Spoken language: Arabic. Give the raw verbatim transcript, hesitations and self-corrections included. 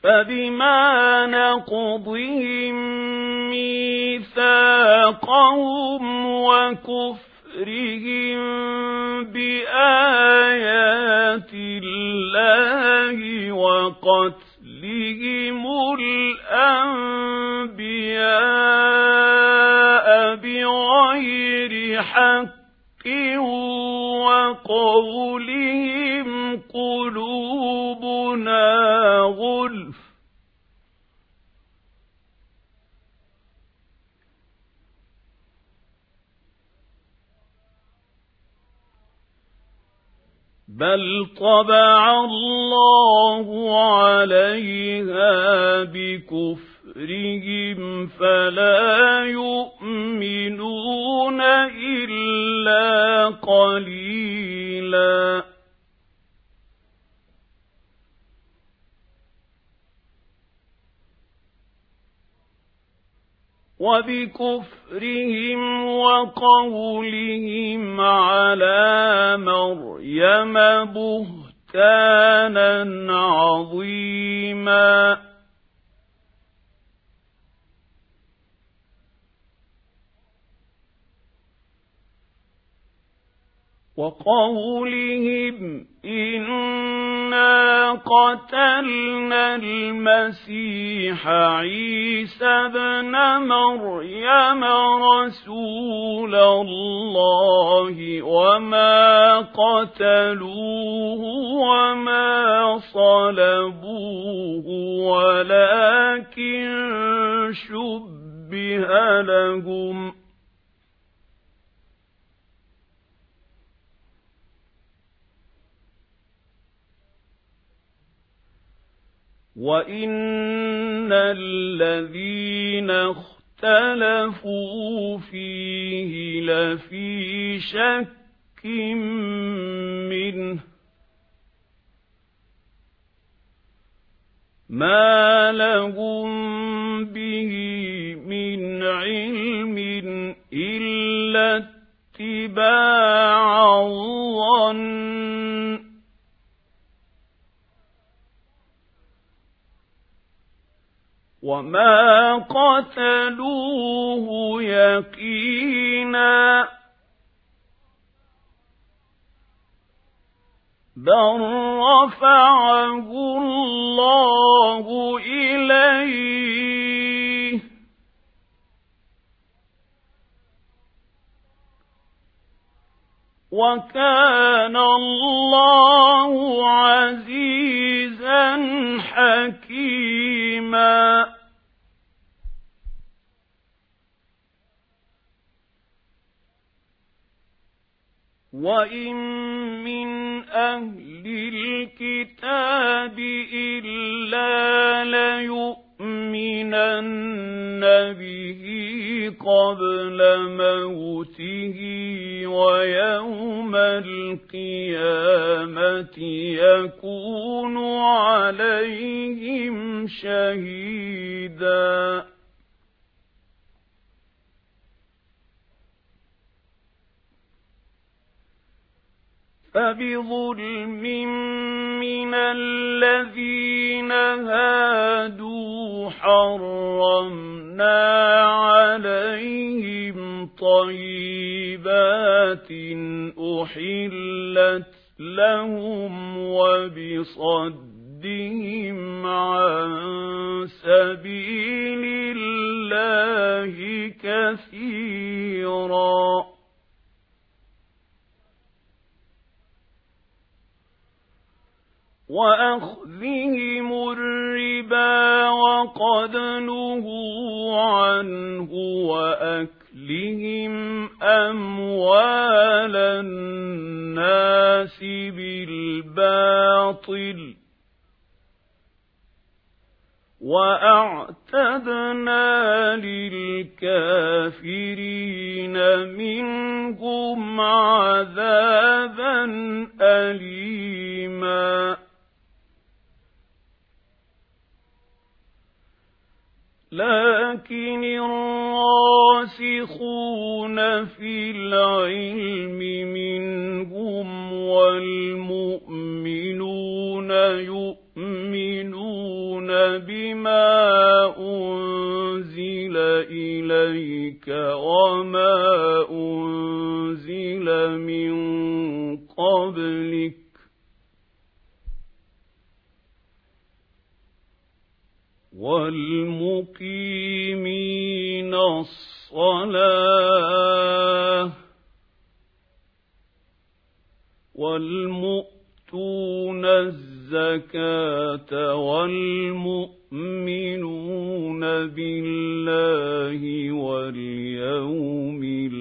فبما نقضهم ميثاقهم وكفرهم بآيات الله وقتلهم الأنبياء بغير حق وقولهم قلوبنا غلف بل طبع الله عليها بكفرهم فلا يؤمنون إلا قليلا وبكفرهم وقولهم على مريم بهتانا عظيما وقولهم إنا قتلنا المسيح عيسى ابن مريم رسول الله وما قتلوه وما صلبوه ولكن شبه لهم وَإِنَّ الَّذِينَ اخْتَلَفُوا فِيهِ لَفِي شَكٍّ مِّنْهُ مَا لَهُم بِهِ مِنْ عِلْمٍ إِلَّا اتِّبَاعَ الظَّنِّ وَمَا قَتَلُوهُ يَقِينًا بَلْ رَفَعَهُ اللَّهُ إِلَيْهِ وَكَانَ اللَّهُ عَزِيزًا حَكِيمًا وَإِن مِّنْ أَهْلِ الْكِتَابِ إِلَّا لَيُؤْمِنَنَّ بِهِ قَبْلَ مَوْتِهِ وَيَوْمَ الْقِيَامَةِ يَكُونُ عَلَيْهِمْ شَهِيدًا فَبِظُلْمٍ مِّنَ الَّذِينَ هَادُوا حَرَّمْنَا عَلَيْهِمْ طَيِّبَاتٍ أُحِلَّتْ لَهُمْ وَبِصَدِّهِمْ عَن سَبِيلِ اللَّهِ كَثِيرًا وَأَخْذِهِمُ الرِّبَا وَقَدْ نُهُوا عَنْهُ وَأَكْلِهِمْ أَمْوَالَ النَّاسِ بِالْبَاطِلِ وَأَعْتَدْنَا لِلْكَافِرِينَ مِنْهُمْ عَذَابًا أَلِيمًا لكن الراسخون في العلم منهم والمؤمنون يؤمنون والمقيمين الصلاة والمؤتون الزكاة والمؤمنون بالله واليوم